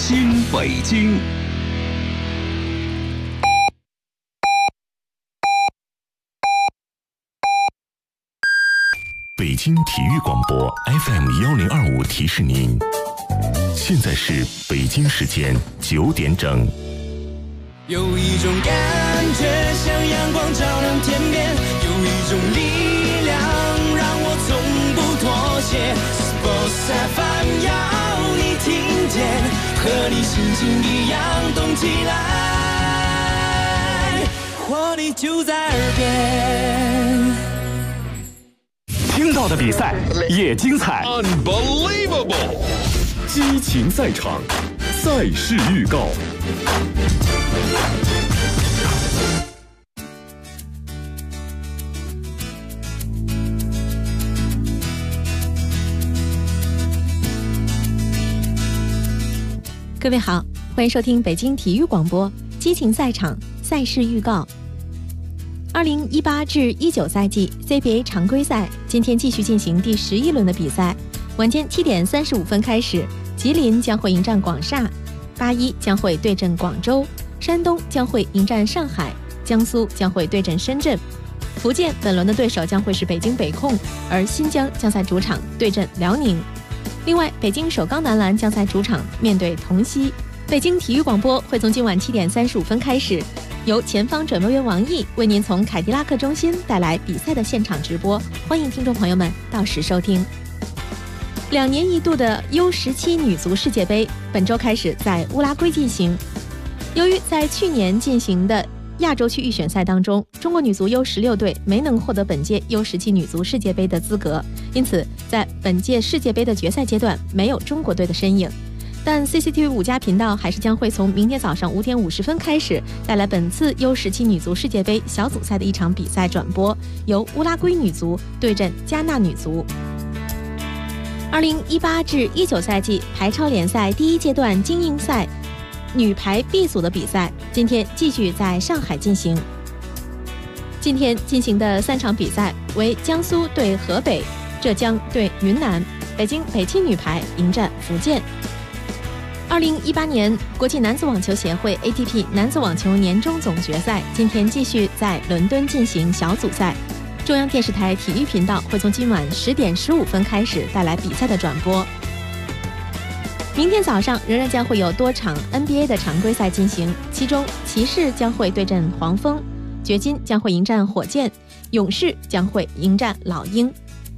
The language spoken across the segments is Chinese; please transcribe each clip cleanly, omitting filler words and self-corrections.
新北京。 北京体育广播 FM1025提示您，现在是北京时间9点整。 有一种感觉像阳光照亮天边，有一种力量让我从不妥协。Sports FM 要你听见，和你心情一样动起来，活力就在耳边。 听到的比赛也精彩 ，Unbelievable！ 激情赛场，赛事预告。 各位好，欢迎收听北京体育广播激情赛场赛事预告。2018至19赛季 CBA 常规赛今天继续进行第11轮的比赛，晚间7点35分开始，吉林将会迎战广厦，81将会对阵广州，山东将会迎战上海，江苏将会对阵深圳，福建本轮的对手将会是北京北控，而新疆将在主场对阵辽宁。另外，北京首钢男篮将在主场面对同曦。北京体育广播会从今晚7点35分开始，由前方转播员王毅为您从凯迪拉克中心带来比赛的现场直播，欢迎听众朋友们到时收听。2年一度的 U17 女足世界杯本周开始在乌拉圭进行。由于在去年进行的亚洲区预选赛当中，中国女足 U16 队没能获得本届 U17 女足世界杯的资格，因此在本届世界杯的决赛阶段没有中国队的身影。但 CCTV 5+频道还是将会从明天早上5点50分开始带来本次 U17 女足世界杯小组赛的一场比赛转播，由乌拉圭女足对阵加纳女足。2018至19赛季排超联赛第一阶段精英赛女排 B 组的比赛今天继续在上海进行。今天进行的3场比赛为江苏对河北，浙江对云南，北京北汽女排迎战福建。2018年国际男子网球协会 ATP 男子网球年终总决赛今天继续在伦敦进行小组赛，中央电视台体育频道会从今晚10点15分开始带来比赛的转播。明天早上仍然将会有多场 NBA 的常规赛进行，其中骑士将会对阵黄蜂，掘金将会迎战火箭，勇士将会迎战老鹰。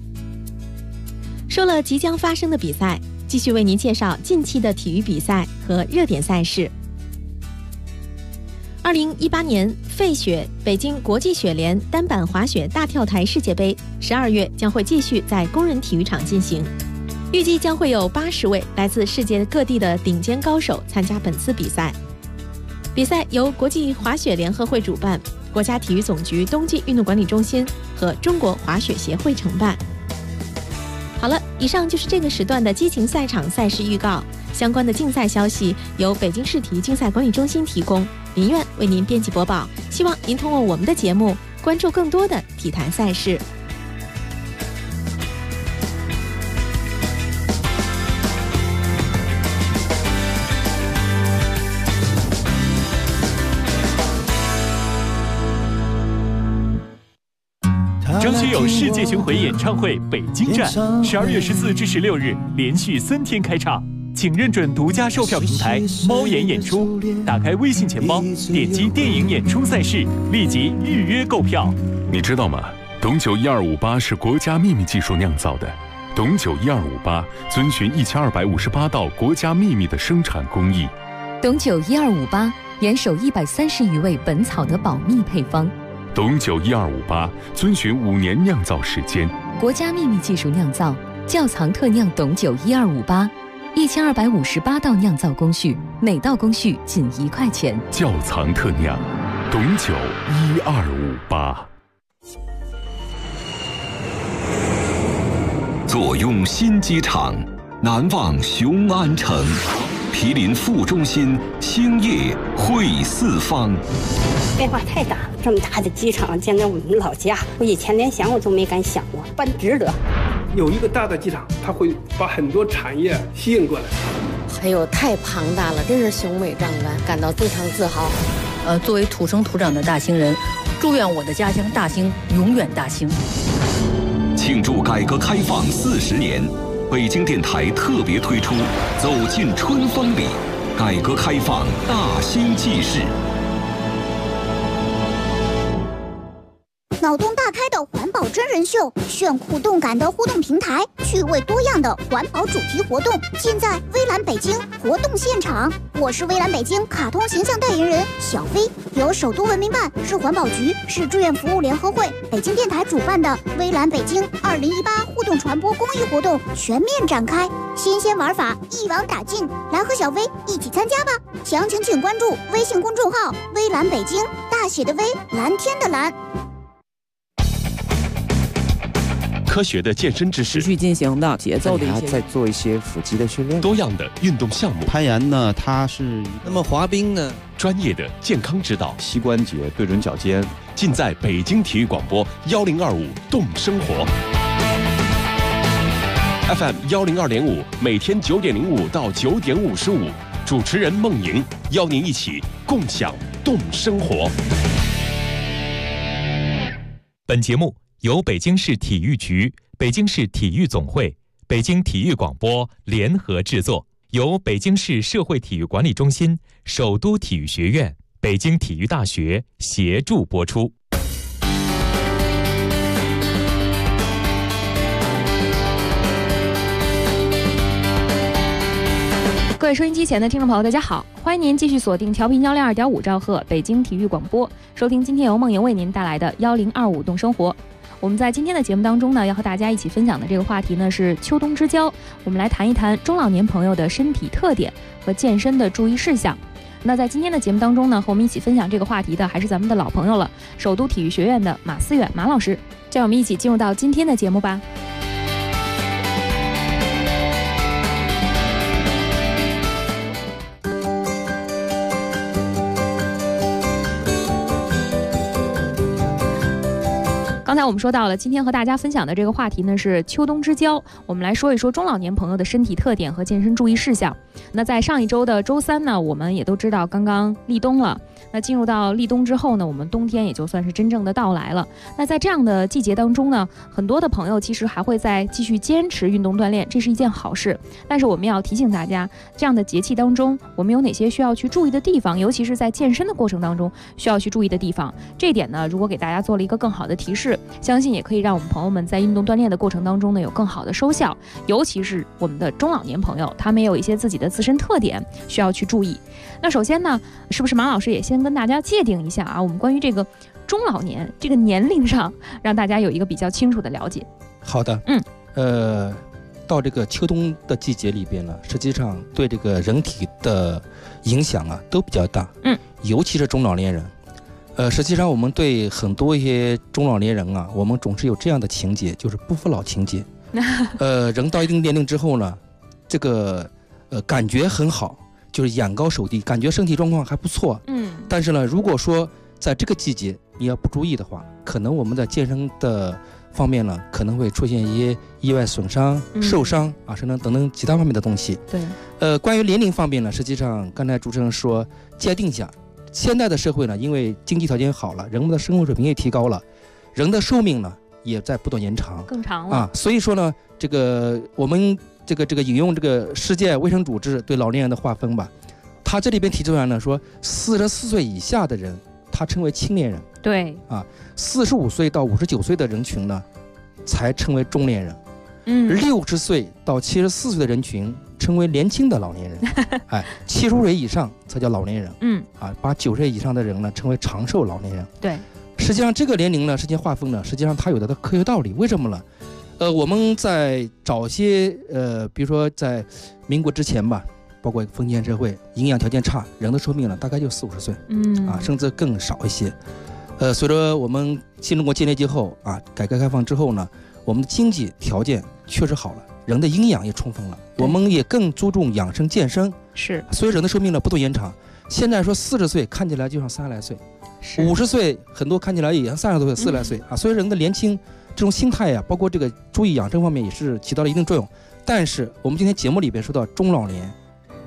说了即将发生的比赛，继续为您介绍近期的体育比赛和热点赛事。2018年费雪北京国际雪联单板滑雪大跳台世界杯12月将会继续在工人体育场进行，预计将会有80位来自世界各地的顶尖高手参加本次比赛。比赛由国际滑雪联合会主办，国家体育总局冬季运动管理中心和中国滑雪协会承办。好了，以上就是这个时段的激情赛场赛事预告，相关的竞赛消息由北京市体育竞赛管理中心提供，林苑为您编辑播报，希望您通过我们的节目关注更多的体坛赛事。 张学友世界巡回演唱会北京站12月14至16日连续3天开唱，请认准独家售票平台猫眼演出，打开微信钱包，点击电影演出赛事，立即预约购票。 你知道吗？董酒1258是国家秘密技术酿造的，董酒1258遵循1258道国家秘密的生产工艺。 董酒1258严守130余味本草的保密配方。 董酒1258遵循5年酿造时间， 国家秘密技术酿造，窖藏特酿董酒1258，1258道酿造工序，每道工序仅1块钱。 窖藏特酿，董酒1258。 坐拥新机场，难忘雄安城。毗邻副中心，兴业汇四方。 变化太大了，这么大的机场，建在我们老家，我以前连想我都没敢想过，办值得。 有一个大的机场，它会把很多产业吸引过来。 哎呦，太庞大了，真是雄伟壮观，感到非常自豪。 作为土生土长的大兴人，祝愿我的家乡大兴永远大兴。 庆祝改革开放40年，北京电台特别推出《走进春风里》，改革开放大兴纪事。 脑洞大开的环保真人秀，炫酷动感的互动平台，趣味多样的环保主题活动，尽在微蓝北京活动现场。我是微蓝北京卡通形象代言人小飞，由首都文明办、市环保局、市志愿服务联合会、北京电台主办的微蓝北京2018互动传播公益活动全面展开，新鲜玩法一网打尽，来和小飞一起参加吧！详情请关注微信公众号微蓝北京，大写的微，蓝天的蓝。 科学的健身知识， 持续进行的节奏的一些， 再做一些腹肌的训练， 多样的运动项目。 攀岩呢，它是那么滑冰呢， 专业的健康指导， 膝关节对准脚尖， 尽在北京体育广播1025动生活 FM 102.5，每天9点05到9点55，主持人孟莹邀您一起共享动生活。 本节目由北京市体育局、北京市体育总会、北京体育广播联合制作，由北京市社会体育管理中心、首都体育学院、北京体育大学协助播出。 各位收音机前的听众朋友，大家好，欢迎您继续锁定调频102.5兆赫北京体育广播，收听今天由梦莹为您带来的1025动生活。我们在今天的节目当中呢，要和大家一起分享的这个话题呢是秋冬之交，我们来谈一谈中老年朋友的身体特点和健身的注意事项。那在今天的节目当中呢，和我们一起分享这个话题的还是咱们的老朋友了，首都体育学院的马思远马老师。这样我们一起进入到今天的节目吧。刚才我们说到了，今天和大家分享的这个话题呢是秋冬之交，我们来说一说中老年朋友的身体特点和健身注意事项。那在上一周的周三呢，我们也都知道刚刚立冬了，那进入到立冬之后呢，我们冬天也就算是真正的到来了。那在这样的季节当中呢，很多的朋友其实还会再继续坚持运动锻炼，这是一件好事。但是我们要提醒大家，这样的节气当中，我们有哪些需要去注意的地方，尤其是在健身的过程当中需要去注意的地方。这一点呢，如果给大家做了一个更好的提示，相信也可以让我们朋友们在运动锻炼的过程当中呢有更好的收效。尤其是我们的中老年朋友，他们也有一些自己的自身特点需要去注意。那首先呢，是不是马老师也先跟大家界定一下啊？我们关于这个中老年这个年龄上，让大家有一个比较清楚的了解。 好的，到这个秋冬的季节里边呢，实际上对这个人体的影响啊都比较大，尤其是中老年人。实际上我们对很多一些中老年人啊，我们总是有这样的情节，就是不服老情节。人到一定年龄之后呢，这个感觉很好，就是眼高手低，感觉身体状况还不错。但是呢，如果说在这个季节你要不注意的话，可能我们在健身的方面呢，可能会出现一些意外损伤、受伤啊，等等其他方面的东西。 对。 关于年龄方面呢，实际上刚才主持人说界定一下。现在的社会呢，因为经济条件好了，人们的生活水平也提高了，人的寿命呢也在不断延长， 更长了啊。所以说呢，这个我们这个引用这个世界卫生组织对老年人的划分吧，他这里边提出来呢，说44岁以下的人，他称为青年人， 对啊，45岁到59岁的人群呢，才称为中年人，60岁到74岁的人群称为年轻的老年人，75岁以上才叫老年人，80岁以上的人呢称为长寿老年人。 对， 实际上这个年龄呢，实际划分呢，实际上它有它的科学道理。为什么呢？我们在早些比如说在民国之前吧，包括封建社会，营养条件差，人的寿命呢大概就40-50岁，甚至更少一些。随着我们新中国建立以后啊，改革开放之后呢，我们的经济条件确实好了。人的营养也充分了，我们也更注重养生健身， 是， 所以人的寿命呢不断延长。现在说40岁看起来就像30来岁，50岁很多看起来也像30多岁、40来岁啊。所以人的年轻这种心态呀，包括这个注意养生方面也是起到了一定作用。但是我们今天节目里边说到中老年，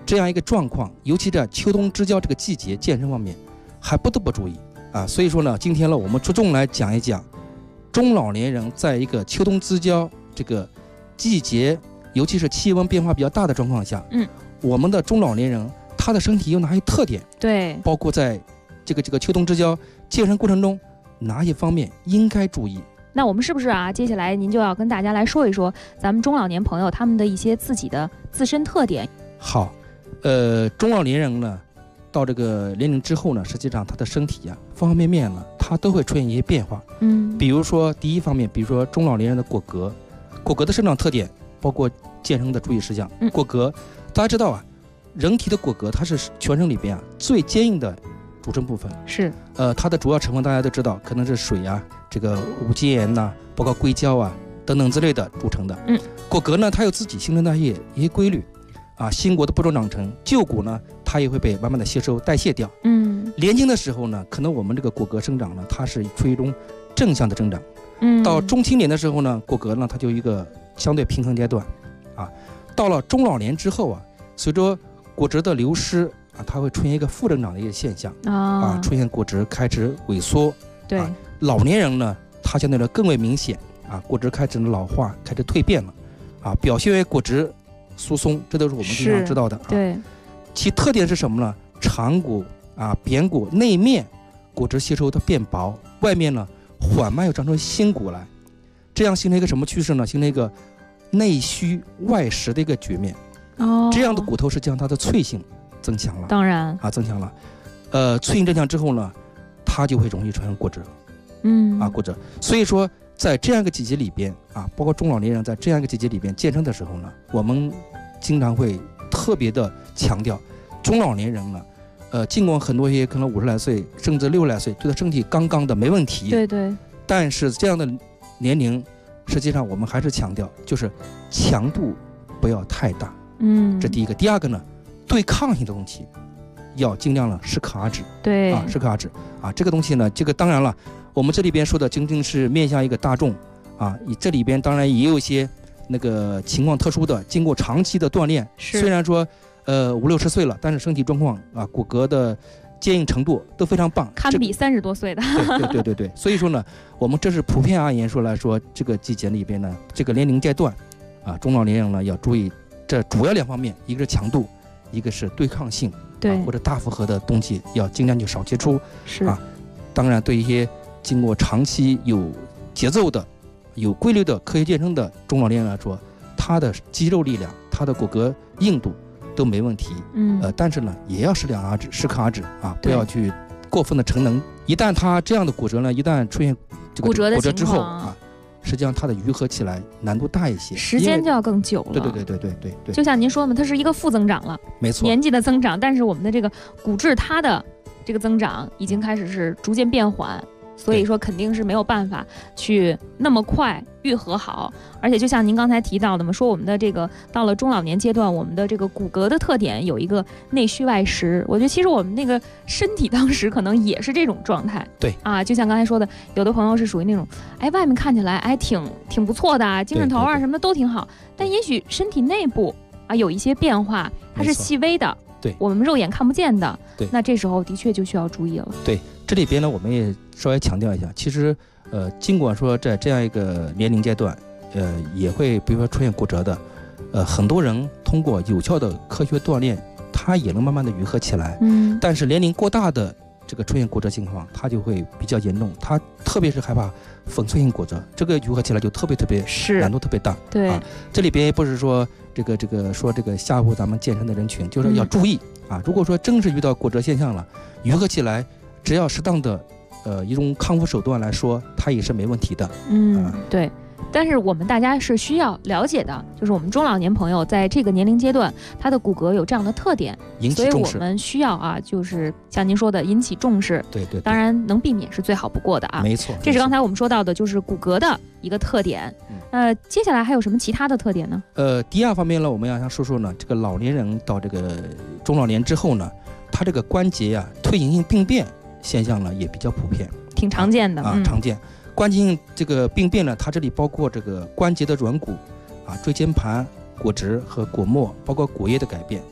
这样一个状况，尤其在秋冬之交这个季节，健身方面还不得不注意啊。所以说呢，今天呢，我们着重来讲一讲中老年人在一个秋冬之交这个季节，尤其是气温变化比较大的状况下，我们的中老年人他的身体有哪些特点？ 对， 包括在这个秋冬之交健身过程中哪些方面应该注意？ 那我们是不是啊？接下来您就要跟大家来说一说咱们中老年朋友他们的一些自己的自身特点。 好，中老年人呢，到这个年龄之后呢，实际上他的身体啊，方方面面呢，他都会出现一些变化。比如说第一方面，比如说中老年人的骨骼的生长特点，包括健身的注意事项。骨骼，大家知道啊，人体的骨骼它是全身里边啊最坚硬的组成部分。 是， 它的主要成分大家都知道，可能是水啊，这个五羥盐呐，包括硅胶啊等等之类的组成的。骨骼呢，它有自己新陈代谢一些规律啊，新骨的不中长成，旧骨呢，它也会被慢慢的吸收代谢掉。年轻的时候呢，可能我们这个骨骼生长呢，它是处于一种正向的增长。到中青年的时候呢，骨骼呢，它就一个相对平衡阶段啊。到了中老年之后啊，随着骨质的流失啊，它会出现一个负增长的一个现象啊，出现骨质开始萎缩。 对， 老年人呢，它相对的更为明显啊，骨质开始老化，开始蜕变了啊，表现为骨质疏松，这都是我们经常知道的。 对， 其特点是什么呢？长骨啊，扁骨内面骨质吸收的变薄，外面呢缓慢又长出新骨来，这样形成一个什么趋势呢？形成一个内虚外实的一个局面。这样的骨头实际上它的脆性增强了， 当然啊，增强了。脆性增强之后呢，它就会容易出现骨折。骨折。所以说，在这样一个季节里边啊，包括中老年人在这样一个季节里边健身的时候呢，我们经常会特别的强调，中老年人呢，尽管很多些可能50来岁甚至60来岁，对他身体刚刚的没问题， 对， 但是这样的年龄，实际上我们还是强调，就是强度不要太大。这第一个。第二个呢，对抗性的东西要尽量适可而止。对啊，适可而止啊。这个东西呢，这个当然了，我们这里边说的仅仅是面向一个大众啊，这里边当然也有一些那个情况特殊的，经过长期的锻炼，虽然说50、60岁了，但是身体状况啊，骨骼的坚硬程度都非常棒， 堪比30多岁的。 对。所以说呢，我们这是普遍而言说来说，这个季节里边呢，这个年龄阶段啊，中老年人呢要注意这主要2方面，一个是强度，一个是对抗性，对，或者大负荷的东西要尽量去少接触。是啊，当然对一些经过长期有节奏的、有规律的科学健身的中老年人来说，他的肌肉力量、他的骨骼硬度都没问题。但是呢，也要适可而止啊，不要去过分的逞能。一旦他这样的骨折呢，一旦出现这个骨折之后啊，实际上它的愈合起来难度大一些， 时间就要更久了。 对。 就像您说的嘛，它是一个负增长了， 没错， 年纪的增长，但是我们的这个骨质它的这个增长已经开始是逐渐变缓，所以说肯定是没有办法去那么快愈合好。而且就像您刚才提到的嘛，说我们的这个到了中老年阶段，我们的这个骨骼的特点有一个内虚外实。我觉得其实我们那个身体当时可能也是这种状态。 对啊，就像刚才说的，有的朋友是属于那种，外面看起来挺不错的，精神头啊什么的都挺好，但也许身体内部啊有一些变化，它是细微的， 对， 我们肉眼看不见的。 对， 那这时候的确就需要注意了。 对，这里边呢，我们也稍微强调一下，其实尽管说在这样一个年龄阶段，也会比如说出现骨折的，很多人通过有效的科学锻炼，它也能慢慢的愈合起来。但是年龄过大的这个出现骨折情况，它就会比较严重，它特别是害怕粉碎性骨折，这个愈合起来就特别难度特别大。 对啊， 这里边不是说这个吓唬咱们健身的人群，就是要注意啊。如果说真是遇到骨折现象了，愈合起来，只要适当的一种康复手段来说，它也是没问题的。 对。但是我们大家是需要了解的，就是我们中老年朋友在这个年龄阶段，他的骨骼有这样的特点，所以我们需要啊，就是像您说的引起重视。 对， 当然能避免是最好不过的啊。 没错， 这是刚才我们说到的，就是骨骼的一个特点。接下来还有什么其他的特点呢？ 第二方面呢，我们要说说呢，这个老年人到这个中老年之后呢，他这个关节啊退行性病变现象呢也比较普遍， 挺常见的常见。关节性这个病变呢，它这里包括这个关节的软骨啊、椎间盘骨质和骨膜，包括骨液的改变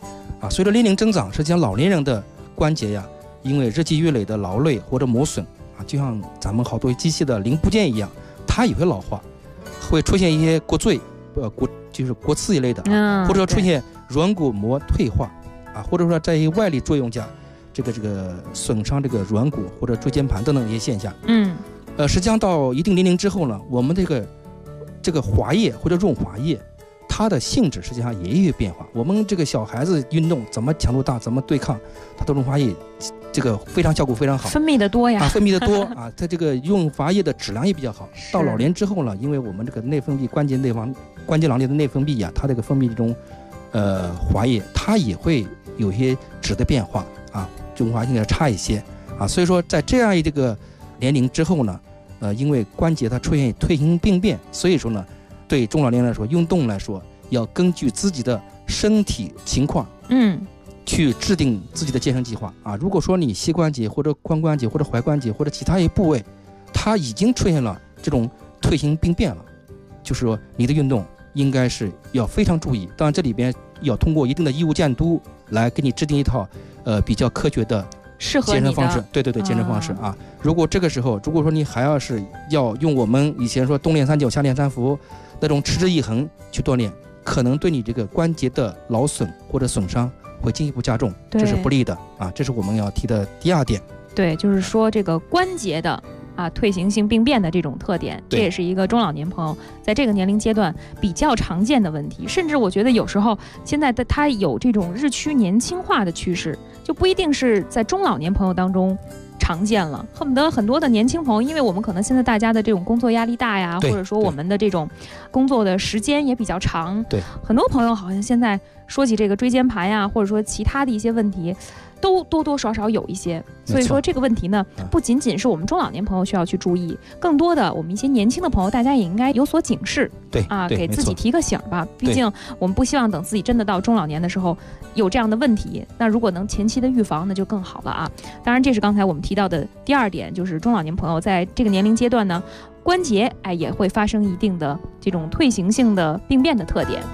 啊。随着年龄增长，实际上老年人的关节呀，因为日积月累的劳累或者磨损啊，就像咱们好多机器的零部件一样，它也会老化，会出现一些骨赘、就是骨刺一类的，或者说出现软骨膜退化啊，或者说在一些外力作用下，这个损伤这个软骨或者椎间盘等等一些现象。实际上到一定年龄之后呢，我们这个滑液或者润滑液，它的性质实际上也有变化。我们这个小孩子运动怎么强度大，怎么对抗，它的润滑液这个效果非常好， 分泌的多呀， 分泌的多啊，它这个润滑液的质量也比较好。到老年之后呢，因为我们这个内分泌关节囊里的内分泌呀，它这个分泌这种滑液，它也会有一些质的变化啊，润滑性要差一些啊。所以说在这样一个年龄之后呢，因为关节它出现退行病变，所以说呢，对中老年人来说，运动来说要根据自己的身体情况，去制定自己的健身计划啊。如果说你膝关节或者髋关节或者踝关节或者其他一部位，它已经出现了这种退行病变了，就是说你的运动应该是要非常注意。当然这里边要通过一定的医务监督来给你制定一套比较科学的健身方式，对，健身方式啊。如果这个时候，如果说你还要用我们以前说冬练3九夏练3伏那种持之以恒去锻炼，可能对你这个关节的劳损或者损伤会进一步加重，这是不利的啊。这是我们要提的第2点。 对，就是说这个关节的退行性病变的这种特点，这也是一个中老年朋友在这个年龄阶段比较常见的问题。甚至我觉得有时候现在它有这种日趋年轻化的趋势，就不一定是在中老年朋友当中常见了，恨不得很多的年轻朋友，因为我们可能现在大家的这种工作压力大呀，或者说我们的这种工作的时间也比较长，对，很多朋友好像现在说起这个椎间盘呀，或者说其他的一些问题，都多多少少有一些。所以说这个问题呢，不仅仅是我们中老年朋友需要去注意，更多的我们一些年轻的朋友，大家也应该有所警示，对啊，给自己提个醒吧。毕竟我们不希望等自己真的到中老年的时候有这样的问题，那如果能前期的预防，那就更好了啊。当然，这是刚才我们提到的第2点，就是中老年朋友在这个年龄阶段呢，关节也会发生一定的这种退行性的病变的特点。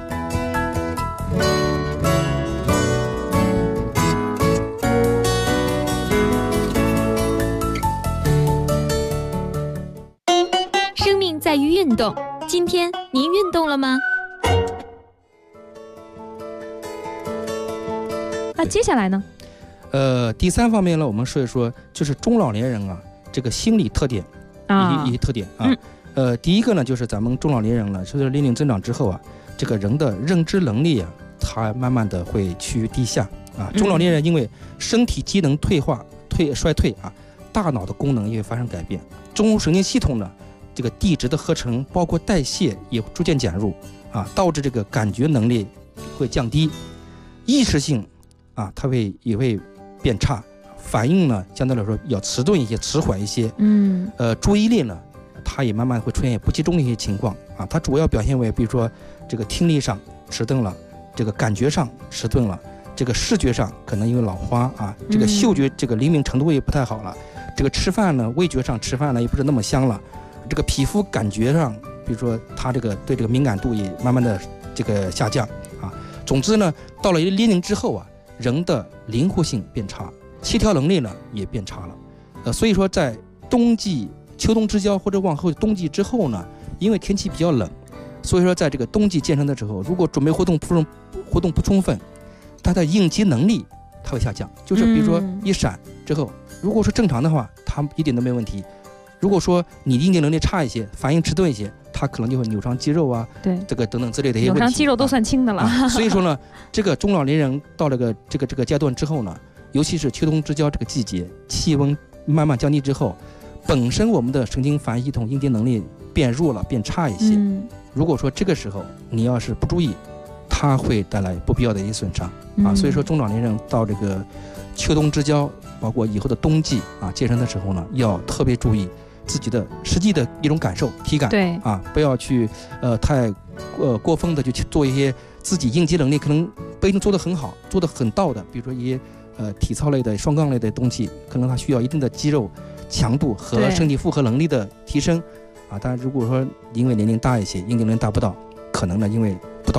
在于运动，今天您运动了吗？ 那接下来呢？ 第3方面呢，我们说一说就是中老年人啊，这个心理特点一些特点啊。第一个呢，就是咱们中老年人呢，随着年龄增长之后啊，这个人的认知能力啊，它慢慢的会趋于低下啊。中老年人因为身体机能衰退啊，大脑的功能也会发生改变，中枢神经系统呢，这个地质的合成包括代谢也逐渐减弱啊，导致这个感觉能力会降低，意识性啊它也会变差，反应呢相对来说要迟钝一些，迟缓一些。注意力呢它也慢慢会出现不集中的一些情况啊。它主要表现为比如说这个听力上迟钝了，这个感觉上迟钝了，这个视觉上可能因为老花啊，这个嗅觉这个灵敏程度也不太好了，这个吃饭呢味觉上吃饭呢也不是那么香了。这个皮肤感觉上，比如说它这个对这个敏感度也慢慢的这个下降啊。总之呢，到了一个年龄之后啊，人的灵活性变差，协调能力呢也变差了。所以说在秋冬之交或者往后冬季之后呢，因为天气比较冷，所以说在这个冬季健身的时候，如果准备活动不充分，它的应激能力它会下降。就是比如说一闪之后，如果说正常的话，它一点都没问题。如果说你应激能力差一些，反应迟钝一些，它可能就会扭伤肌肉啊，对，这个等等之类的一些问题。 扭伤肌肉都算轻的了。 所以说呢，这个中老年人到了这个阶段之后呢，尤其是秋冬之交这个季节，气温慢慢降低之后，本身我们的神经反应系统应激能力变弱了，变差一些。如果说这个时候你要是不注意，它会带来不必要的一些损伤啊。所以说中老年人到这个秋冬之交，包括以后的冬季啊健身的时候呢，要特别注意自己的实际的一种感受、体感，对啊，不要去太过分的去做一些自己应激能力可能不一定做得很好、做得很到的，比如说一些体操类的、双杠类的东西，可能它需要一定的肌肉强度和身体负荷能力的提升啊。当然，如果说因为年龄大一些，应激能力达不到，可能呢因为不到位，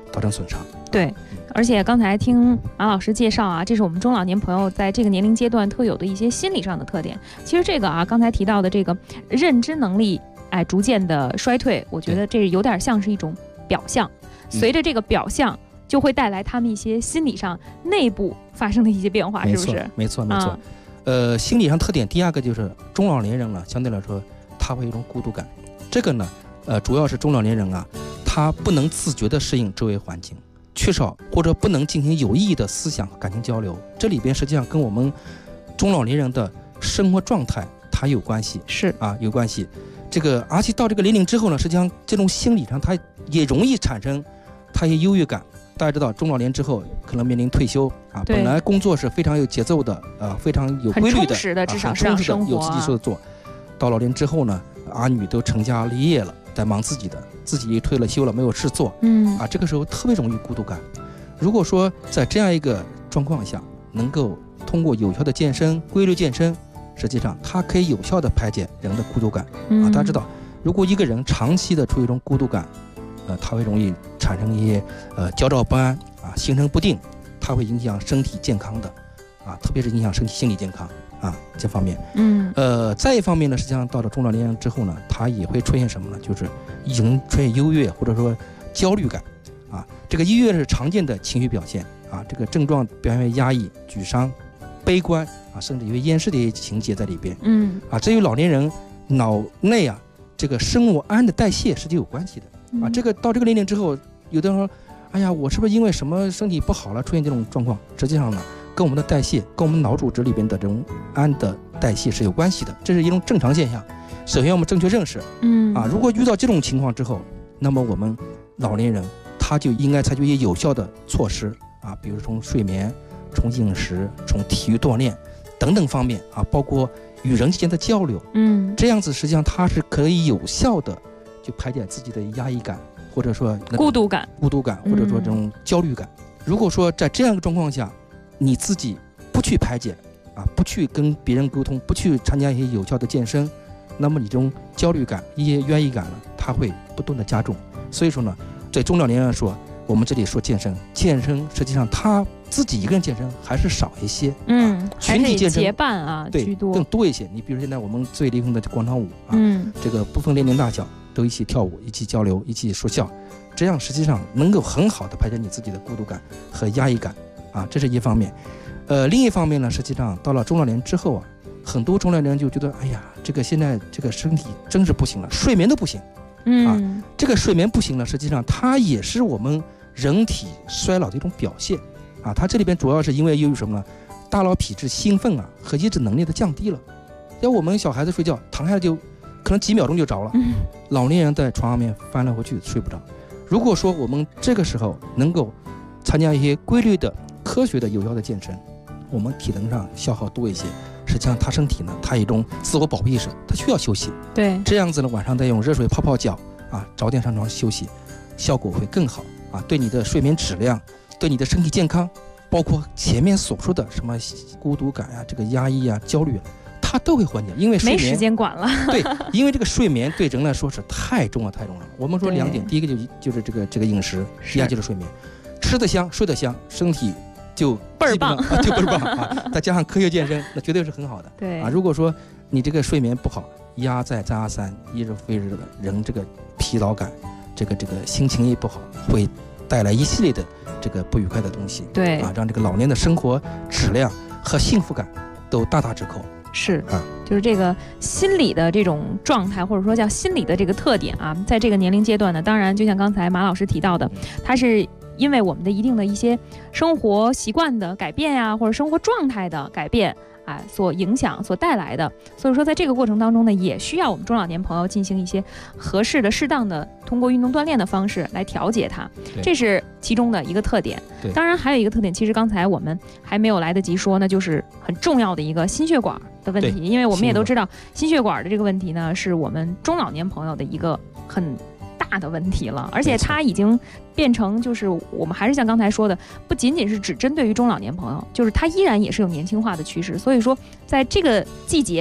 造成损伤。 对，而且刚才听马老师介绍啊，这是我们中老年朋友在这个年龄阶段特有的一些心理上的特点。其实这个啊，刚才提到的这个认知能力逐渐的衰退，我觉得这有点像是一种表象，随着这个表象就会带来他们一些心理上内部发生的一些变化，是不是？ 没错。心理上特点第二个就是中老年人呢，相对来说他会有一种孤独感。这个呢，主要是中老年人啊，他不能自觉地适应周围环境，缺少或者不能进行有意义的思想和感情交流。这里边实际上跟我们中老年人的生活状态它有关系，有关系。这个而且到这个年龄之后呢，实际上这种心理上它也容易产生它一些优越感。大家知道中老年之后可能面临退休啊，本来工作是非常有节奏的，非常有规律的， 很充实的，至少是生活有自己事做。到老年之后呢，儿女都成家立业了，在忙自己的，自己退了休了，没有事做，这个时候特别容易孤独感。如果说在这样一个状况下，能够通过有效的健身、规律健身，实际上它可以有效的排解人的孤独感。大家知道，如果一个人长期的处于一种孤独感，他会容易产生一些焦躁不安心神不定，它会影响身体健康的特别是影响身体心理健康这方面。再一方面呢，实际上到了中老年人之后呢，它也会出现什么呢？就是已经出现优越或者说焦虑感这个优越是常见的情绪表现这个症状表现为压抑、沮丧、悲观甚至有厌世的一些情节在里边。这与老年人脑内这个生物胺的代谢是有关系的。这个到这个年龄之后，有的人说，哎呀，我是不是因为什么身体不好了出现这种状况？实际上呢，跟我们的代谢，跟我们脑组织里边的这种胺的代谢是有关系的，这是一种正常现象。首先我们正确认识，如果遇到这种情况之后，那么我们老年人他就应该采取一些有效的措施比如从睡眠、从饮食、从体育锻炼等等方面包括与人之间的交流，这样子实际上它是可以有效的就排解自己的压抑感，或者说孤独感， 或者说这种焦虑感。如果说在这样一个状况下，你自己不去排解不去跟别人沟通，不去参加一些有效的健身，那么你这种焦虑感、一些压抑感呢，它会不断的加重。所以说呢，在中老年人说，我们这里说健身实际上他自己一个人健身还是少一些，群体健身结伴对居多， 更多一些。你比如现在我们最流行的广场舞这个不分年龄大小都一起跳舞，一起交流，一起说笑，这样实际上能够很好的排解你自己的孤独感和压抑感这是一方面。另一方面呢，实际上到了中老年之后很多中老年人就觉得，哎呀，这个现在这个身体真是不行了，睡眠都不行这个睡眠不行了，实际上它也是我们人体衰老的一种表现它这里边主要是因为由于什么呢？大脑皮质兴奋和抑制能力的降低了。要我们小孩子睡觉躺下来就可能几秒钟就着了，老年人在床上面翻来覆去睡不着。如果说我们这个时候能够参加一些规律的、科学的、有效的健身，我们体能上消耗多一些，实际上他身体呢，他有一种自我保护意识，他需要休息。 对， 这样子呢，晚上再用热水泡泡脚早点上床休息，效果会更好对你的睡眠质量，对你的身体健康，包括前面所说的什么孤独感这个压抑焦虑它都会缓解。因为睡眠没时间管了对，因为这个睡眠对人来说是太重要了。我们说两点，第一个就是这个饮食，第二就是睡眠。吃得香，睡得香，身体就倍儿棒就倍儿棒再加上科学健身，那绝对是很好的。 对如果说你这个睡眠不好，一而再再而三，一日复一日的，人这个疲劳感，这个心情也不好，会带来一系列的这个不愉快的东西。 对让这个老年的生活质量和幸福感都大打折扣。 是就是这个心理的这种状态，或者说叫心理的这个特点在这个年龄阶段呢，当然就像刚才马老师提到的，它是因为我们的一定的一些生活习惯的改变或者生活状态的改变所影响所带来的。所以说在这个过程当中呢，也需要我们中老年朋友进行一些合适的、适当的通过运动锻炼的方式来调节它，这是其中的一个特点。当然还有一个特点，其实刚才我们还没有来得及说呢，就是很重要的一个心血管的问题。因为我们也都知道心血管的这个问题呢，是我们中老年朋友的一个很大的问题了，而且它已经变成就是我们还是像刚才说的，不仅仅是只针对于中老年朋友，就是它依然也是有年轻化的趋势。所以说在这个季节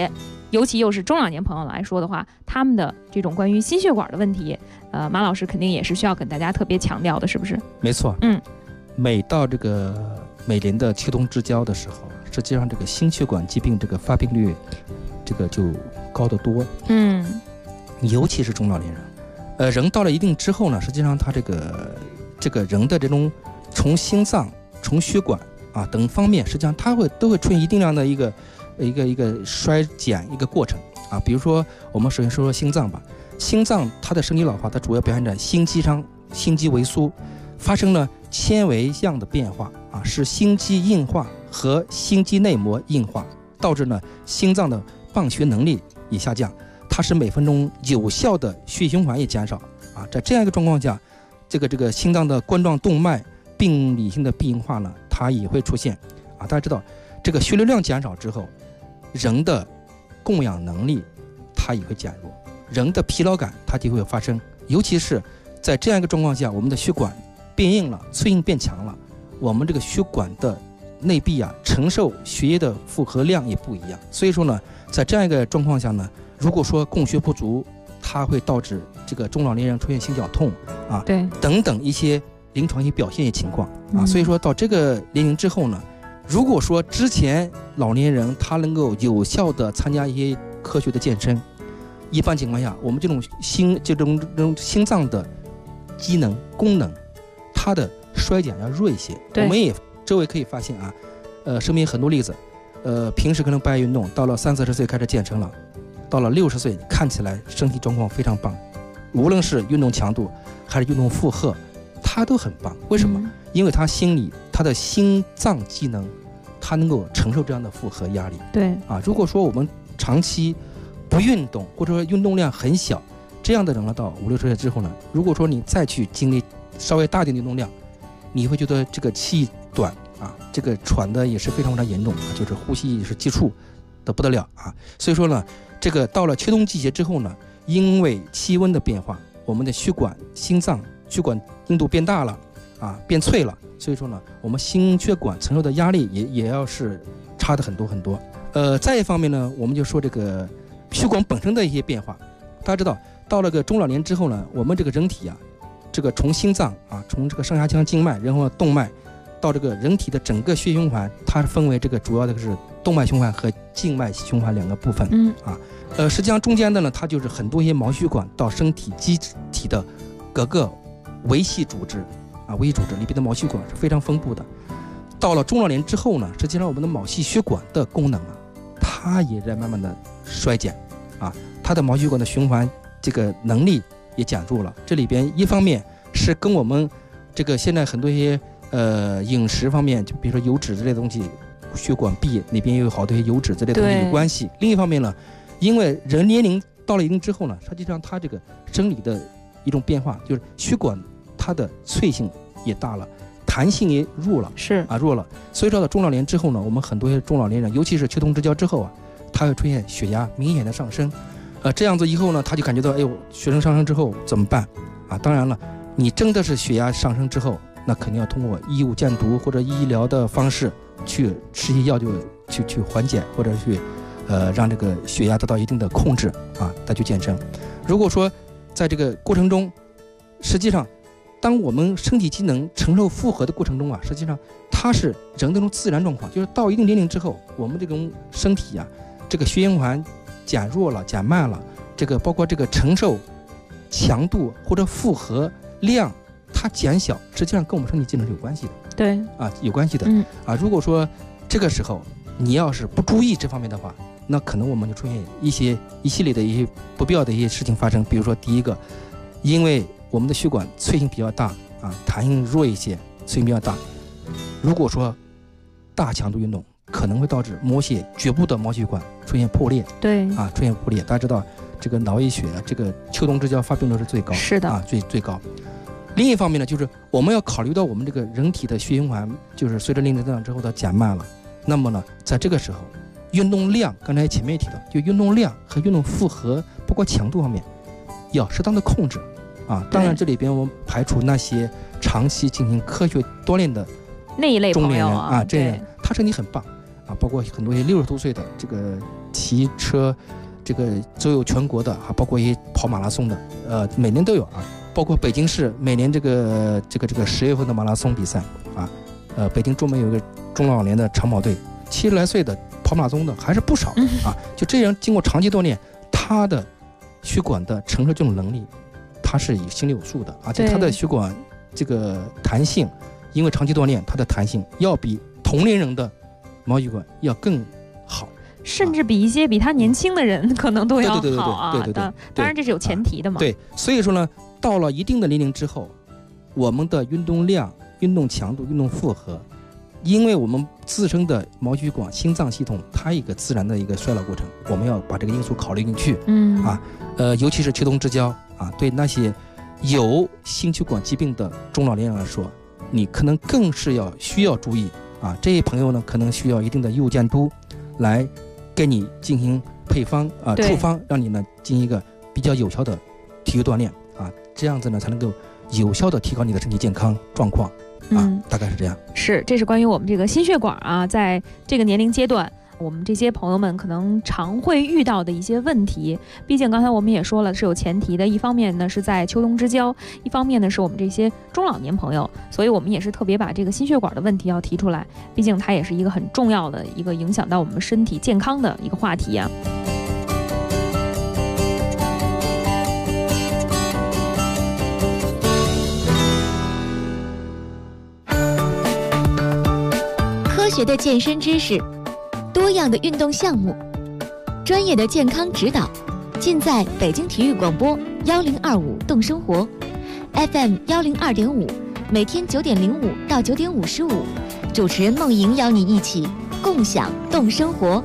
尤其又是中老年朋友来说的话，他们的这种关于心血管的问题，马老师肯定也是需要跟大家特别强调的，是不是？ 没错，每到这个每年的秋冬之交的时候，实际上这个心血管疾病这个发病率，这个就高得多，尤其是中老年人，人到了一定之后呢，实际上他这个人的这种从心脏、从血管啊等方面，实际上它都会出现一定量的一个衰减一个过程啊。比如说，我们首先说说心脏吧，心脏它的生理老化，它主要表现在心肌上，心肌萎缩，发生了纤维样的变化啊，使心肌硬化和心肌内膜硬化，导致呢心脏的泵血能力也下降，它使每分钟有效的血循环也减少啊。在这样一个状况下，这个心脏的冠状动脉病理性的病化呢，它也会出现啊。大家知道，这个血流量减少之后，人的供氧能力它也会减弱，人的疲劳感它就会发生，尤其是在这样一个状况下，我们的血管变硬了，脆硬变强了，我们这个血管的内壁啊，承受血液的负荷量也不一样。所以说呢，在这样一个状况下呢，如果说供血不足，它会导致这个中老年人出现心绞痛啊， 对， 等等一些临床一些表现情况啊。所以说到这个年龄之后呢，如果说之前老年人他能够有效的参加一些科学的健身，一般情况下，我们这种心脏的机能功能，它的衰减要弱一些。我们也周围可以发现啊，身边很多例子，平时可能不爱运动，到了30-40岁开始健身了，到了60岁看起来身体状况非常棒，无论是运动强度还是运动负荷，他都很棒。为什么？因为他的心脏机能，他能够承受这样的负荷压力。 对啊，如果说我们长期不运动，或者说运动量很小，这样的人了，到50-60岁之后呢，如果说你再去经历稍微大点的运动量，你会觉得这个气短啊，这个喘的也是非常非常严重啊，就是呼吸也是急促的不得了啊。所以说呢，这个到了秋冬季节之后呢，因为气温的变化，我们的血管、心脏血管硬度变大了啊，变脆了，所以说呢，我们心血管承受的压力也要是差的很多很多。再一方面呢，我们就说这个血管本身的一些变化。大家知道，到了个中老年之后呢，我们这个人体啊，这个从心脏啊，从这个上下腔静脉，然后动脉到这个人体的整个血循环，它分为这个主要的是动脉循环和静脉循环两个部分。实际上中间的呢，它就是很多一些毛血管到身体机体的各个维系组织啊，维系组织里边的毛血管是非常丰富的。到了中老年之后呢，实际上我们的毛细血管的功能啊，它也在慢慢的衰减啊，它的毛血管的循环这个能力也减弱了。这里边一方面是跟我们这个现在很多一些饮食方面，就比如说油脂之类的东西，血管壁里边也有好多些油脂之类的东西有关系。另一方面呢，因为人年龄到了一定之后呢，实际上它这个生理的一种变化，就是血管它的脆性也大了，弹性也弱了，弱了。所以说到中老年之后呢，我们很多中老年人，尤其是秋冬之交之后啊，他会出现血压明显的上升，这样子以后呢，他就感觉到，哎呦，血压上升之后怎么办啊？当然了，你真的是血压上升之后，那肯定要通过医物降毒或者医疗的方式去吃些药，就去缓解，或者去让这个血压得到一定的控制啊，再去健身。如果说在这个过程中，实际上当我们身体机能承受负荷的过程中啊，实际上它是人的这种自然状况，就是到一定年龄之后，我们这种身体啊，这个血循环减弱了、减慢了，这个包括这个承受强度或者负荷量它减小，实际上跟我们身体机能是有关系的。 对啊，有关系的。如果说这个时候你要是不注意这方面的话，那可能我们就出现一系列的一些不必要的一些事情发生。比如说第一个，因为我们的血管脆性比较大啊，弹性弱一些，脆性比较大，如果说大强度运动，可能会导致局部的毛血管出现破裂。 对啊， 出现破裂。大家知道这个脑溢血，这个秋冬之交发病率是最高， 是的啊， 最高。另一方面呢，就是我们要考虑到我们这个人体的血循环，就是随着年龄增长之后它减慢了。那么呢，在这个时候，运动量，刚才前面也提到，就运动量和运动负荷，包括强度方面，要适当的控制啊。当然，这里边我们排除那些长期进行科学锻炼的那一类中年人啊， 这样他身体很棒， 啊，包括很多一些60多岁的这个骑车，这个周游全国的啊，包括一些跑马拉松的，每年都有啊。包括北京市每年这个10月份的马拉松比赛啊，北京专门有一个中老年的长跑队，70来岁的跑马拉松的还是不少啊。就这样经过长期锻炼，他的血管的承受这种能力，他是心里有数的，而且他的血管这个弹性，因为长期锻炼，他的弹性要比同龄人的毛血管要更好。 甚至比一些比他年轻的人可能都要好啊！ 对， 当然这是有前提的嘛。 对，所以说呢，到了一定的年龄之后，我们的运动量、运动强度、运动负荷，因为我们自身的毛血管、心脏系统它一个自然的一个衰老过程，我们要把这个因素考虑进去。尤其是秋冬之交啊，对那些有心血管疾病的中老年人来说，你可能更是需要注意啊。这些朋友呢，可能需要一定的药监督来给你进行配方啊处方，让你呢进行一个比较有效的体育锻炼啊，这样子呢才能够有效的提高你的身体健康状况啊，大概是这样。 这是关于我们这个心血管啊，在这个年龄阶段，我们这些朋友们可能常会遇到的一些问题。毕竟刚才我们也说了是有前提的，一方面呢是在秋冬之交，一方面呢是我们这些中老年朋友，所以我们也是特别把这个心血管的问题要提出来，毕竟它也是一个很重要的一个影响到我们身体健康的一个话题啊。 科学的健身知识，多样的运动项目，专业的健康指导，尽在北京体育广播1025动生活 FM 102.5，每天9点05到9点55，主持人梦莹邀你一起共享动生活。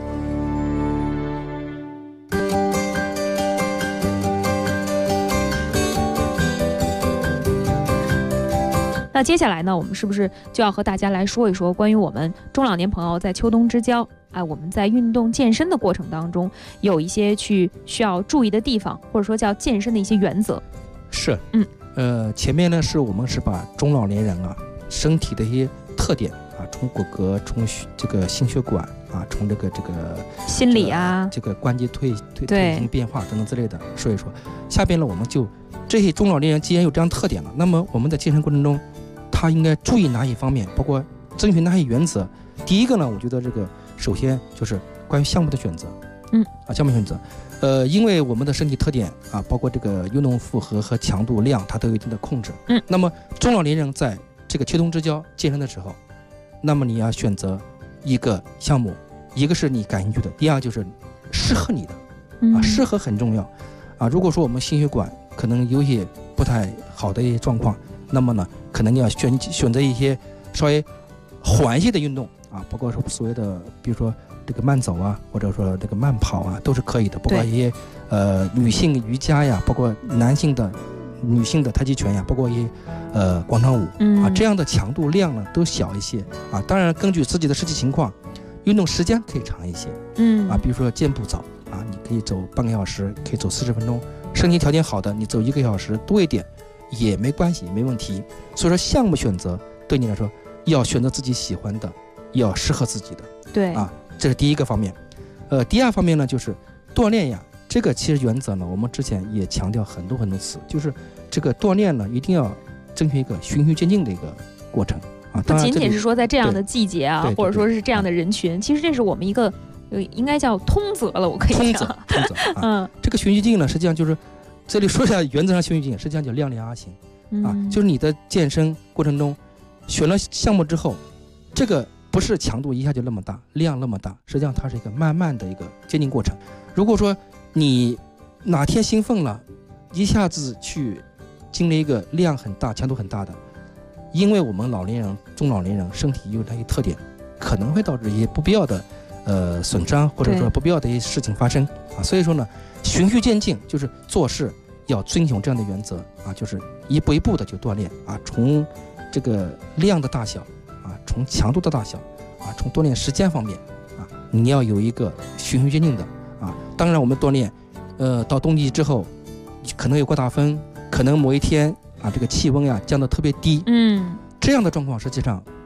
那接下来呢，我们是不是就要和大家来说一说关于我们中老年朋友在秋冬之交，我们在运动健身的过程当中有一些需要注意的地方，或者说叫健身的一些原则。 是，前面呢我们是把中老年人啊身体的一些特点啊，从骨骼，从这个心血管啊，从这个心理啊， 这个关节退行变化等等之类的说一说。下边呢，我们就这些中老年人既然有这样特点了，那么我们在健身过程中，他应该注意哪些方面，包括遵循哪些原则。第一个呢，我觉得首先就是关于项目的选择，项目选择，因为我们的身体特点啊，包括这个运动负荷和强度量，它都有一定的控制。那么中老年人在这个秋冬之交健身的时候，那么你要选择一个项目，一个是你感兴趣的，第二就是适合你的，适合很重要啊。如果说我们心血管可能有些不太好的一些状况，那么呢，可能你要选择一些稍微缓一些的运动啊，包括说所谓的，比如说这个慢走啊，或者说这个慢跑啊，都是可以的。包括一些女性瑜伽呀，包括男性的、女性的太极拳呀，包括一些广场舞啊，这样的强度量呢都小一些啊。当然，根据自己的实际情况，运动时间可以长一些。比如说健步走啊，你可以走半个小时，可以走40分钟。身体条件好的，你走1个小时多一点也没关系，没问题。所以说项目选择对你来说要选择自己喜欢的，要适合自己的。 对啊， 这是第一个方面。第二方面呢，就是锻炼呀。这个其实原则呢，我们之前也强调很多次，就是这个锻炼呢，一定要遵循一个循序渐进的一个过程啊。 不仅仅是说在这样的季节啊，或者说是这样的人群，其实这是我们一个应该叫通则了，我可以讲。 通则啊。这个循序渐进呢，实际上就是这里说一下原则上循序渐进，实际上叫量力而行啊。就是你的健身过程中选了项目之后，这个不是强度一下就那么大，量那么大，实际上它是一个慢慢的一个渐进过程。如果说你哪天兴奋了，一下子去经历一个量很大、强度很大的，因为我们老年人、中老年人身体有它一些特点，可能会导致一些不必要的损伤，或者说不必要的一些事情发生啊。所以说呢，循序渐进就是做事要遵循这样的原则啊，就是一步一步的就锻炼啊，从这个量的大小啊，从强度的大小啊，从锻炼时间方面啊，你要有一个循序渐进的。当然我们锻炼到冬季之后可能有过大风，可能某一天啊这个气温呀降得特别低，这样的状况实际上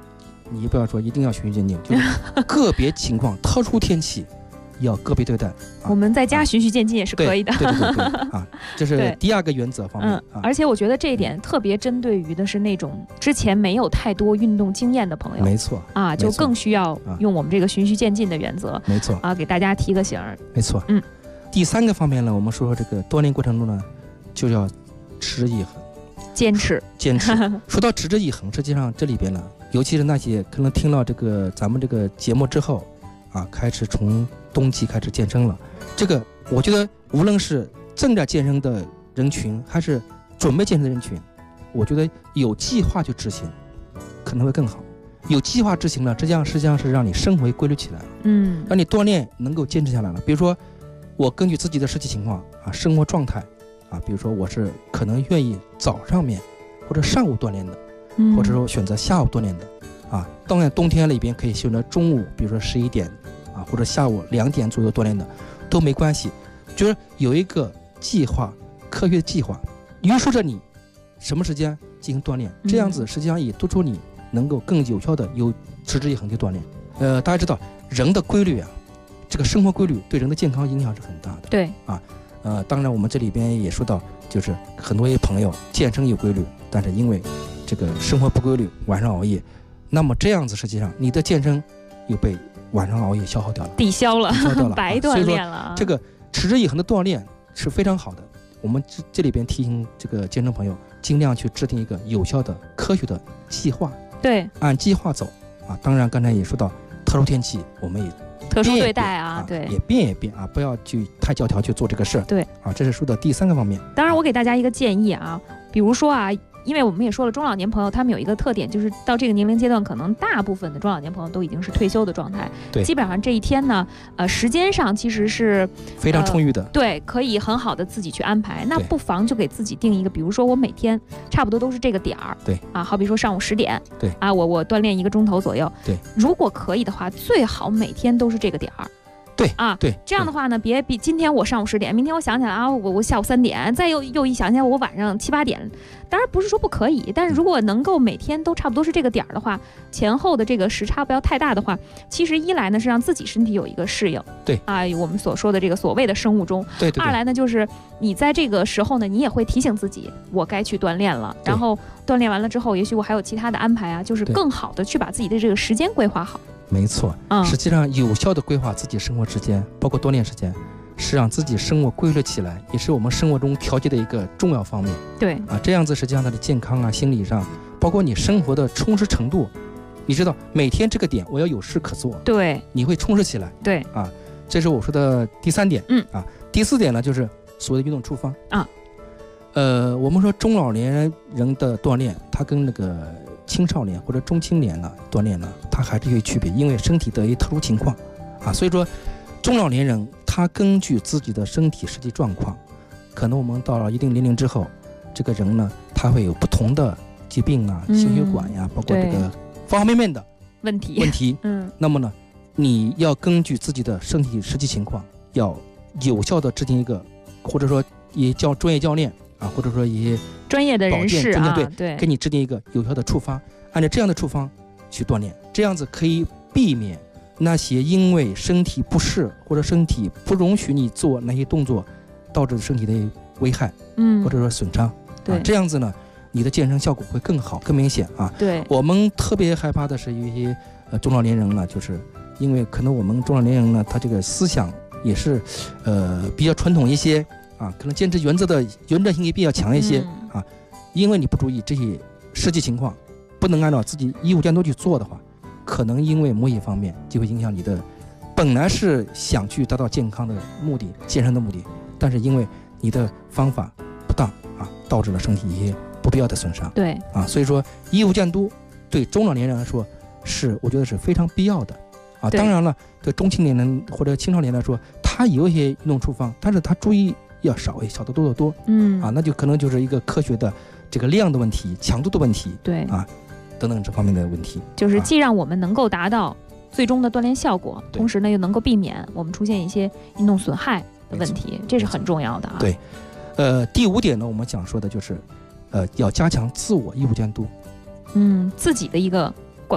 你不要说一定要循序渐进，就是个别情况、特殊天气要个别对待。 我们在家循序渐进也是可以的。 对啊，这是第2个原则方面。 而且我觉得这一点特别针对于的是那种之前没有太多运动经验的朋友。 没错啊，就更需要用我们这个循序渐进的原则。 没错啊，给大家提个醒。 没错。第3个方面呢，我们说这个锻炼过程中呢，就要持之以恒。坚持。说到持之以恒，实际上这里边呢，尤其是那些可能听到这个咱们这个节目之后啊，开始从冬季开始健身了，这个我觉得无论是正在健身的人群还是准备健身的人群，我觉得有计划去执行可能会更好。有计划执行了，实际上是让你生活规律起来了，让你锻炼能够坚持下来了。比如说我根据自己的实际情况啊，生活状态啊，比如说我是可能愿意早上面或者上午锻炼的，或者说选择下午锻炼的啊。当然冬天里边可以选择中午，比如说11点啊，或者下午2点左右锻炼的都没关系，就是有一个计划，科学的计划约束着你什么时间进行锻炼，这样子实际上也督促你能够更有效的有持之以恒的锻炼。大家知道人的规律啊，这个生活规律对人的健康影响是很大的。 对啊。当然我们这里边也说到，就是很多朋友健身有规律，但是因为这个生活不规律，晚上熬夜，那么这样子实际上你的健身又被晚上熬夜消耗掉了， 抵消了白锻炼了。 这个持之以恒的锻炼是非常好的。我们这里边提醒这个健身朋友，尽量去制定一个有效的、科学的计划， 对， 按计划走啊。当然刚才也说到特殊天气，我们也特殊对待啊，对， 也变啊，不要去太教条去做这个事儿。 对啊，这是说的第3个方面。 当然，我给大家一个建议啊，比如说啊，因为我们也说了，中老年朋友他们有一个特点，就是到这个年龄阶段，可能大部分的中老年朋友都已经是退休的状态。 对， 基本上这一天呢，时间上其实是非常充裕的。 对，可以很好的自己去安排。那不妨就给自己定一个，比如说我每天差不多都是这个点儿。 对啊，好比说上午10点。 对啊，我锻炼1个钟头左右。 对， 如果可以的话，最好每天都是这个点儿。 对啊， 对， 这样的话呢，别比今天我上午10点，明天我想起来啊，我下午3点，再又一想起来我晚上7、8点。当然不是说不可以，但是如果能够每天都差不多是这个点儿的话，前后的这个时差不要太大的话，其实一来呢是让自己身体有一个适应， 对啊，我们所说的这个所谓的生物钟。 对。 二来呢就是你在这个时候呢，你也会提醒自己，我该去锻炼了。然后锻炼完了之后，也许我还有其他的安排啊，就是更好的去把自己的这个时间规划好。 没错，实际上有效的规划自己生活时间，包括锻炼时间，是让自己生活规律起来，也是我们生活中调节的一个重要方面。 对啊，这样子实际上它的健康啊、心理上，包括你生活的充实程度，你知道每天这个点我要有事可做， 对， 你会充实起来。 对啊，这是我说的第3点。第4点呢，就是所谓的运动处方啊。 我们说中老年人的锻炼，它跟那个青少年或者中青年呢锻炼呢，它还是有区别，因为身体的一特殊情况啊，所以说中老年人他根据自己的身体实际状况，可能我们到了一定年龄之后，这个人呢他会有不同的疾病啊，心血管呀，包括这个方方面面的问题。那么呢，你要根据自己的身体实际情况，要有效的制定一个，或者说也叫专业教练啊，或者说一些专业的人士啊， 对，给你制定一个有效的处方，按照这样的处方去锻炼，这样子可以避免那些因为身体不适或者身体不容许你做那些动作导致身体的危害，或者说损伤。对，这样子呢，你的健身效果会更好、更明显啊。 对， 我们特别害怕的是有一些中老年人呢，就是因为可能我们中老年人呢，他这个思想也是比较传统一些啊，可能坚持原则性也比较强一些啊。因为你不注意这些实际情况，不能按照自己义务监督去做的话，可能因为某一方面就会影响你的本来是想去达到健康的目的、健身的目的，但是因为你的方法不当啊，导致了身体一些不必要的损伤。 对啊，所以说义务监督对中老年人来说是我觉得是非常必要的啊。当然了，对中青年人或者青少年来说，他有一些运动处方，但是他注意要少得多得多。啊，那就可能就是一个科学的这个量的问题、强度的问题， 对啊，等等这方面的问题， 就是既让我们能够达到最终的锻炼效果，同时呢又能够避免我们出现一些运动损害的问题，这是很重要的啊。 对，第5点呢，我们想说的就是，要加强自我义务监督， 自己的一个管控。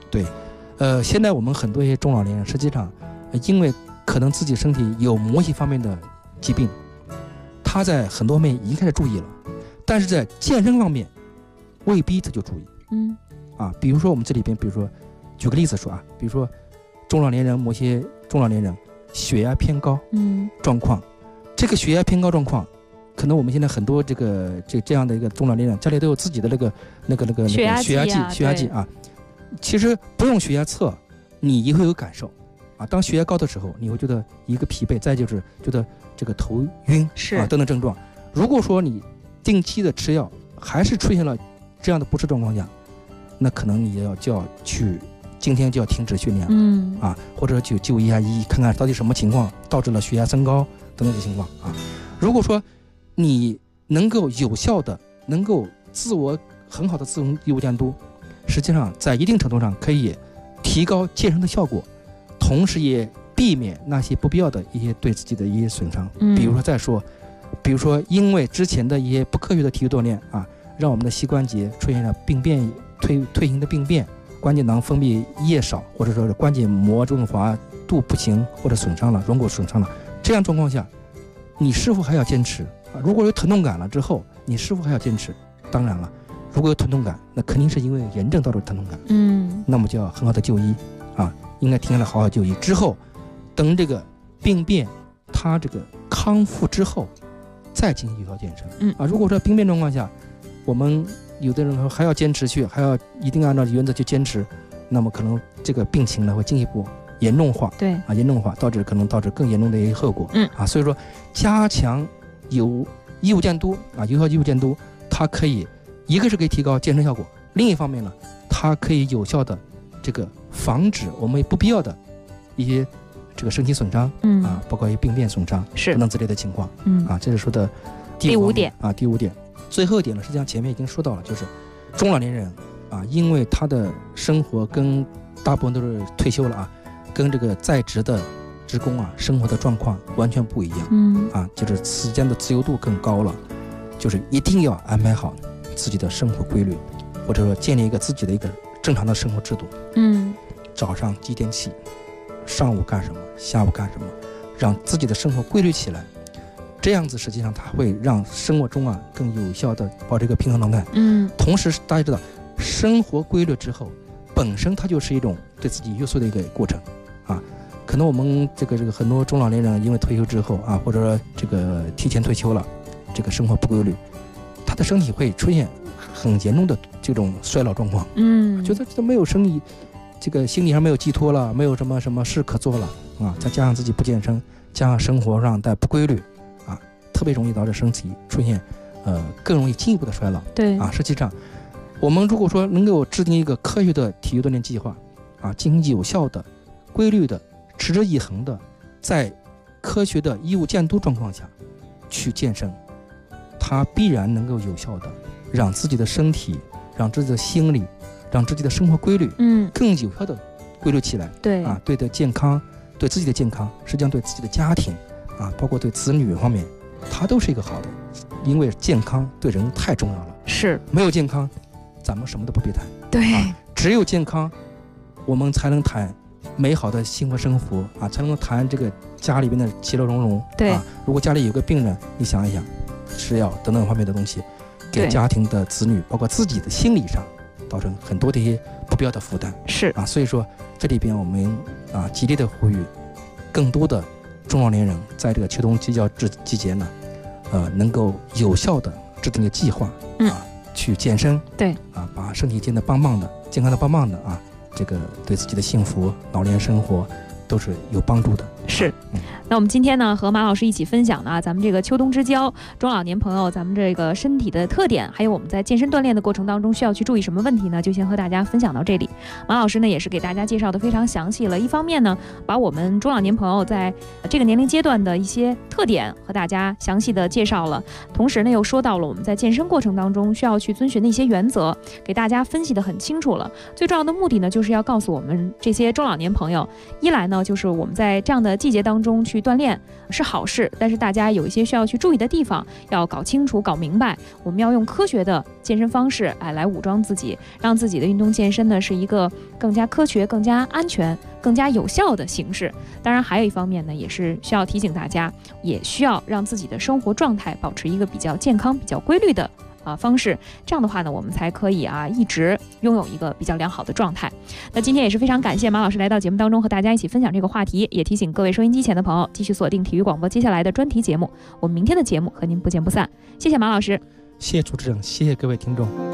对，现在我们很多一些中老年人，实际上因为可能自己身体有某些方面的疾病，他在很多方面已经开始注意了，但是在健身方面未必他就注意。比如说我们这里边，比如说举个例子说啊，比如说某些中老年人血压偏高状况，这个血压偏高状况，可能我们现在很多这样的一个中老年人家里都有自己的那个血压计啊。其实不用血压测，你也会有感受啊。当血压高的时候，你会觉得一个疲惫，再就是觉得这个头晕等等症状。如果说你定期的吃药，还是出现了这样的不适状况下，那可能你今天就要停止训练或者去就医下医，看看到底什么情况导致了血压升高等等的情况啊。如果说你能够有效的、能够很好的自我义务监督，实际上在一定程度上可以提高健身的效果，同时也避免那些不必要的一些对自己的一些损伤。比如说因为之前的一些不科学的体育锻炼啊，让我们的膝关节出现了病变、退行的病变，关节囊分泌液少，或者说是关节膜润滑度不行或者损伤了，软骨损伤了，这样状况下你是否还要坚持啊？如果有疼痛感了之后，你是否还要坚持？当然了，如果有疼痛感，那肯定是因为炎症导致疼痛感，那么就要很好的就医啊，应该停下来好好就医。之后等这个病变它这个康复之后再进行有效健身如果说病变状况下，我们有的人还要坚持还要一定按照原则去坚持，那么可能这个病情呢会进一步严重化，严重化可能导致更严重的一些后果所以说加强有义务监督有效义务监督，它可以一个是可以提高健身效果，另一方面呢，它可以有效的这个防止我们不必要的一些这个身体损伤包括一些病变损伤等等之类的情况这是说的第5点第5点。最后一点呢，实际上前面已经说到了，就是中老年人因为他的生活跟大部分都是退休了跟这个在职的职工生活的状况完全不一样就是时间的自由度更高了，就是一定要安排好自己的生活规律，或者说建立一个自己的一个正常的生活制度早上几点起，上午干什么，下午干什么，让自己的生活规律起来，这样子实际上它会让生活中更有效的保持一个平衡状态同时大家知道生活规律之后本身它就是一种对自己约束的一个过程可能我们这个很多中老年人因为退休之后或者说这个提前退休了，这个生活不规律，他的身体会出现很严重的这种衰老状况觉得这没有生意，这个心理上没有寄托了，没有什么事可做了再加上自己不健身，加上生活上的不规律特别容易导致身体出现更容易进一步的衰老实际上我们如果说能够制定一个科学的体育锻炼计划进行有效的规律的持之以恒的在科学的义务监督状况下去健身，它必然能够有效的让自己的身体，让自己的心理，让自己的生活规律更有效的规律起来对的健康，对自己的健康，实际上对自己的家庭包括对子女方面它都是一个好的，因为健康对人太重要了， 是没有健康咱们什么都不必谈只有健康我们才能谈美好的幸福生活才能谈这个家里边的其乐融融如果家里有个病人，你想一想吃药等等方面的东西，给家庭的子女包括自己的心理上造成很多的一些不必要的负担所以说这里边我们极力的呼吁更多的中老年人在这个秋冬季节呢能够有效的制定一个计划去健身把身体健得棒棒的，健康的棒棒的这个对自己的幸福老年生活都是有帮助的那我们今天呢和马老师一起分享呢咱们这个秋冬之交中老年朋友咱们这个身体的特点，还有我们在健身锻炼的过程当中需要去注意什么问题呢，就先和大家分享到这里。马老师呢也是给大家介绍的非常详细了，一方面呢把我们中老年朋友在这个年龄阶段的一些特点和大家详细的介绍了，同时呢又说到了我们在健身过程当中需要去遵循的一些原则，给大家分析的很清楚了。最重要的目的呢就是要告诉我们这些中老年朋友，一来呢就是我们在这样的的季节当中去锻炼是好事，但是大家有一些需要去注意的地方，要搞清楚、搞明白。我们要用科学的健身方式来武装自己，让自己的运动健身呢是一个更加科学、更加安全、更加有效的形式。当然还有一方面呢，也是需要提醒大家，也需要让自己的生活状态保持一个比较健康、比较规律的方式，这样的话呢，我们才可以一直拥有一个比较良好的状态。那今天也是非常感谢马老师来到节目当中和大家一起分享这个话题，也提醒各位收音机前的朋友继续锁定体育广播接下来的专题节目，我们明天的节目和您不见不散。谢谢马老师， 谢谢主持人，谢谢各位听众。